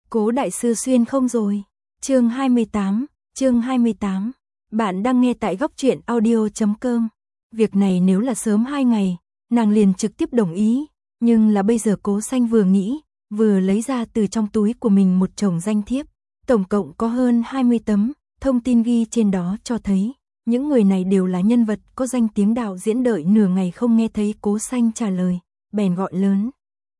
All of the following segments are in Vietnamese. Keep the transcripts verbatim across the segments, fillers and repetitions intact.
Cố đại sư xuyên không rồi. Chương hai mươi tám, chương hai mươi tám. Bạn đang nghe tại góc truyện audio chấm com. Việc này nếu là sớm hai ngày, nàng liền trực tiếp đồng ý, nhưng là bây giờ Cố Xanh vừa nghĩ, vừa lấy ra từ trong túi của mình một chồng danh thiếp, tổng cộng có hơn hai mươi tấm, thông tin ghi trên đó cho thấy, những người này đều là nhân vật có danh tiếng đạo diễn. Đợi nửa ngày không nghe thấy Cố Xanh trả lời, bèn gọi lớn.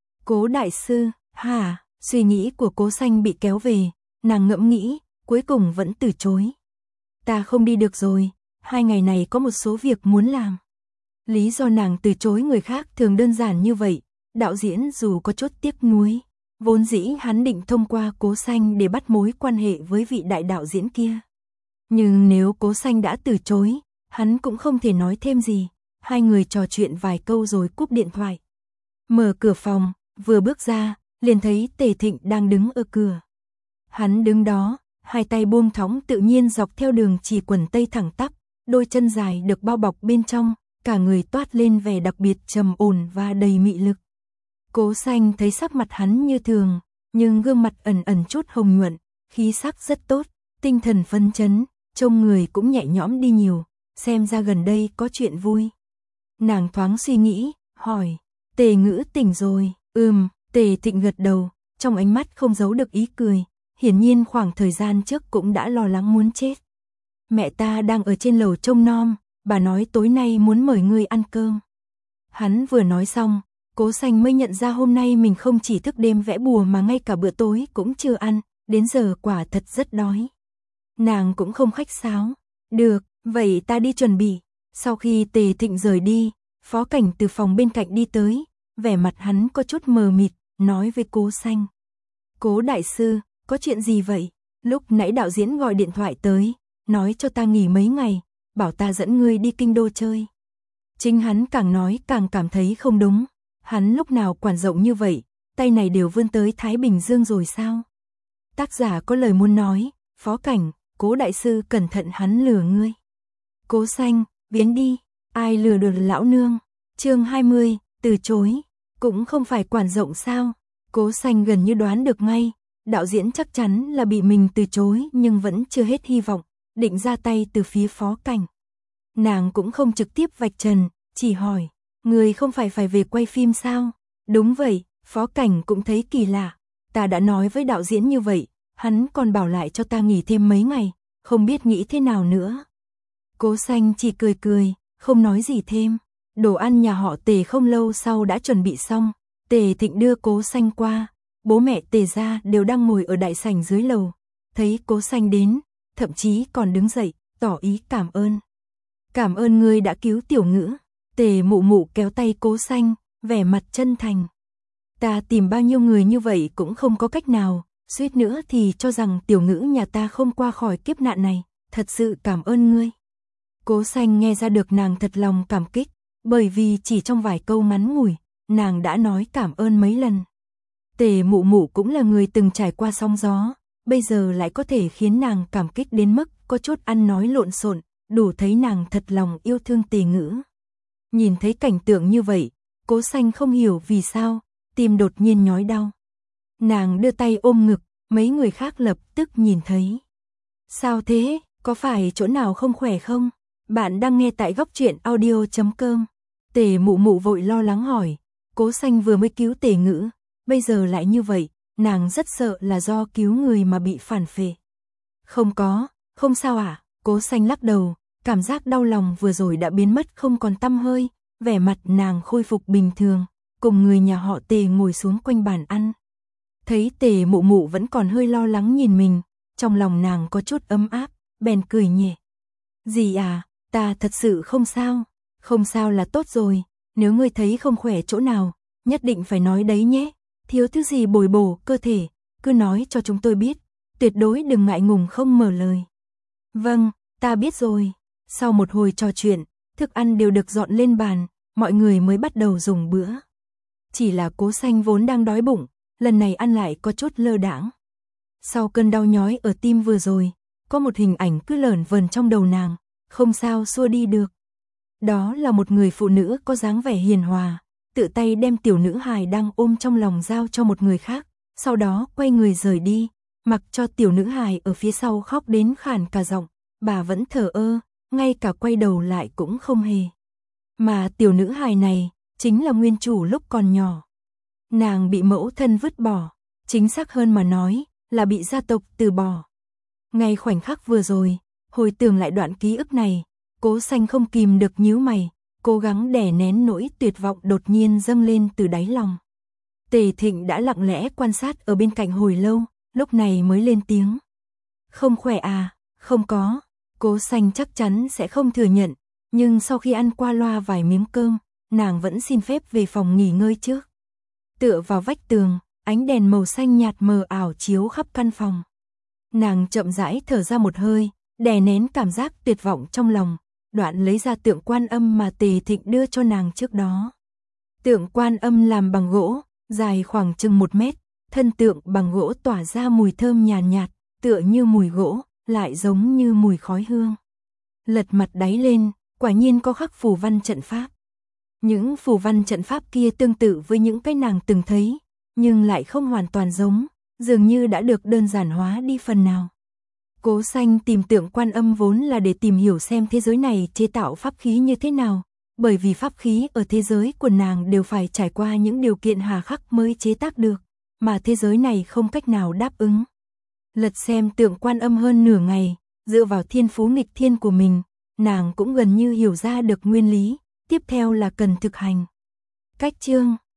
Cố đại sư, hả? Suy nghĩ của Cố Xanh bị kéo về, nàng ngẫm nghĩ, cuối cùng vẫn từ chối. Ta không đi được rồi, hai ngày này có một số việc muốn làm. Lý do nàng từ chối người khác thường đơn giản như vậy, đạo diễn dù có chút tiếc nuối, vốn dĩ hắn định thông qua Cố Xanh để bắt mối quan hệ với vị đại đạo diễn kia. Nhưng nếu Cố Xanh đã từ chối, hắn cũng không thể nói thêm gì, hai người trò chuyện vài câu rồi cúp điện thoại. Mở cửa phòng, vừa bước ra, liền thấy Tề Thịnh đang đứng ở cửa. Hắn đứng đó, hai tay buông thõng tự nhiên dọc theo đường chỉ quần tây thẳng tắp, đôi chân dài được bao bọc bên trong, cả người toát lên vẻ đặc biệt trầm ổn và đầy mị lực. Cố Xanh thấy sắc mặt hắn như thường, nhưng gương mặt ẩn ẩn chút hồng nhuận, khí sắc rất tốt, tinh thần phấn chấn, trông người cũng nhẹ nhõm đi nhiều, xem ra gần đây có chuyện vui. Nàng thoáng suy nghĩ, hỏi, Tề Ngữ tỉnh rồi? Ừm. Tề Thịnh gật đầu, trong ánh mắt không giấu được ý cười, hiển nhiên khoảng thời gian trước cũng đã lo lắng muốn chết. Mẹ ta đang ở trên lầu trông nom, bà nói tối nay muốn mời ngươi ăn cơm. Hắn vừa nói xong, Cố Xanh mới nhận ra hôm nay mình không chỉ thức đêm vẽ bùa mà ngay cả bữa tối cũng chưa ăn, đến giờ quả thật rất đói. Nàng cũng không khách sáo, được, vậy ta đi chuẩn bị. Sau khi Tề Thịnh rời đi, Phó Cảnh từ phòng bên cạnh đi tới, vẻ mặt hắn có chút mờ mịt, nói với Cố Xanh. Cố đại sư, có chuyện gì vậy? Lúc nãy đạo diễn gọi điện thoại tới, nói cho ta nghỉ mấy ngày, bảo ta dẫn ngươi đi kinh đô chơi. Chính hắn càng nói càng cảm thấy không đúng, hắn lúc nào quản rộng như vậy, tay này đều vươn tới Thái Bình Dương rồi sao? Tác giả có lời muốn nói, Phó Cảnh, Cố đại sư cẩn thận hắn lừa ngươi. Cố Xanh, biến đi, ai lừa được lão nương? Chương hai mươi, từ chối. Cũng không phải quản rộng sao? Cố Xanh gần như đoán được ngay, đạo diễn chắc chắn là bị mình từ chối nhưng vẫn chưa hết hy vọng, định ra tay từ phía Phó Cảnh. Nàng cũng không trực tiếp vạch trần, chỉ hỏi, người không phải phải về quay phim sao? Đúng vậy, Phó Cảnh cũng thấy kỳ lạ, ta đã nói với đạo diễn như vậy, hắn còn bảo lại cho ta nghỉ thêm mấy ngày, không biết nghĩ thế nào nữa. Cố Xanh chỉ cười cười, không nói gì thêm. Đồ ăn nhà họ Tề không lâu sau đã chuẩn bị xong, Tề Thịnh đưa Cố Xanh qua, bố mẹ Tề gia đều đang ngồi ở đại sảnh dưới lầu, thấy Cố Xanh đến, thậm chí còn đứng dậy, tỏ ý cảm ơn. Cảm ơn ngươi đã cứu Tiểu Ngữ. Tề mụ mụ kéo tay Cố Xanh, vẻ mặt chân thành. Ta tìm bao nhiêu người như vậy cũng không có cách nào, suýt nữa thì cho rằng Tiểu Ngữ nhà ta không qua khỏi kiếp nạn này, thật sự cảm ơn ngươi. Cố Xanh nghe ra được nàng thật lòng cảm kích, bởi vì chỉ trong vài câu ngắn ngủi, nàng đã nói cảm ơn mấy lần. Tề mụ mụ cũng là người từng trải qua sóng gió, bây giờ lại có thể khiến nàng cảm kích đến mức có chút ăn nói lộn xộn, đủ thấy nàng thật lòng yêu thương Tề Ngữ. Nhìn thấy cảnh tượng như vậy, Cố Xanh không hiểu vì sao, tim đột nhiên nhói đau. Nàng đưa tay ôm ngực, mấy người khác lập tức nhìn thấy. Sao thế, có phải chỗ nào không khỏe không? Bạn đang nghe tại góc truyện audio chấm com. Tề mụ mụ vội lo lắng hỏi, Cố Xanh vừa mới cứu Tề Ngữ, bây giờ lại như vậy, nàng rất sợ là do cứu người mà bị phản phệ. Không có, không sao à? Cố Xanh lắc đầu, cảm giác đau lòng vừa rồi đã biến mất không còn tăm hơi, vẻ mặt nàng khôi phục bình thường, cùng người nhà họ Tề ngồi xuống quanh bàn ăn. Thấy Tề mụ mụ vẫn còn hơi lo lắng nhìn mình, trong lòng nàng có chút ấm áp, bèn cười nhẹ. Gì à, ta thật sự không sao, không sao là tốt rồi, nếu ngươi thấy không khỏe chỗ nào, nhất định phải nói đấy nhé, thiếu thứ gì bồi bổ cơ thể, cứ nói cho chúng tôi biết, tuyệt đối đừng ngại ngùng không mở lời. Vâng, ta biết rồi. Sau một hồi trò chuyện, thức ăn đều được dọn lên bàn, mọi người mới bắt đầu dùng bữa. Chỉ là Cố Xanh vốn đang đói bụng, lần này ăn lại có chút lơ đãng. Sau cơn đau nhói ở tim vừa rồi, có một hình ảnh cứ lởn vởn trong đầu nàng, không sao xua đi được. Đó là một người phụ nữ có dáng vẻ hiền hòa, tự tay đem tiểu nữ hài đang ôm trong lòng giao cho một người khác, sau đó quay người rời đi, mặc cho tiểu nữ hài ở phía sau khóc đến khản cả giọng, bà vẫn thờ ơ, ngay cả quay đầu lại cũng không hề. Mà tiểu nữ hài này, chính là nguyên chủ lúc còn nhỏ. Nàng bị mẫu thân vứt bỏ, chính xác hơn mà nói, là bị gia tộc từ bỏ. Ngay khoảnh khắc vừa rồi, hồi tưởng lại đoạn ký ức này, Cố Xanh không kìm được nhíu mày, cố gắng đè nén nỗi tuyệt vọng đột nhiên dâng lên từ đáy lòng. Tề Thịnh đã lặng lẽ quan sát ở bên cạnh hồi lâu, lúc này mới lên tiếng. Không khỏe à, không có, Cố Xanh chắc chắn sẽ không thừa nhận, nhưng sau khi ăn qua loa vài miếng cơm, nàng vẫn xin phép về phòng nghỉ ngơi trước. Tựa vào vách tường, ánh đèn màu xanh nhạt mờ ảo chiếu khắp căn phòng. Nàng chậm rãi thở ra một hơi, đè nén cảm giác tuyệt vọng trong lòng, đoạn lấy ra tượng Quan Âm mà Tề Thịnh đưa cho nàng trước đó. Tượng Quan Âm làm bằng gỗ, dài khoảng chừng một mét, thân tượng bằng gỗ tỏa ra mùi thơm nhàn nhạt, nhạt, tựa như mùi gỗ, lại giống như mùi khói hương. Lật mặt đáy lên, quả nhiên có khắc phù văn trận pháp. Những phù văn trận pháp kia tương tự với những cái nàng từng thấy, nhưng lại không hoàn toàn giống, dường như đã được đơn giản hóa đi phần nào. Cố Xanh tìm tượng Quan Âm vốn là để tìm hiểu xem thế giới này chế tạo pháp khí như thế nào, bởi vì pháp khí ở thế giới của nàng đều phải trải qua những điều kiện hà khắc mới chế tác được, mà thế giới này không cách nào đáp ứng. Lật xem tượng Quan Âm hơn nửa ngày, dựa vào thiên phú nghịch thiên của mình, nàng cũng gần như hiểu ra được nguyên lý, tiếp theo là cần thực hành. Cách chương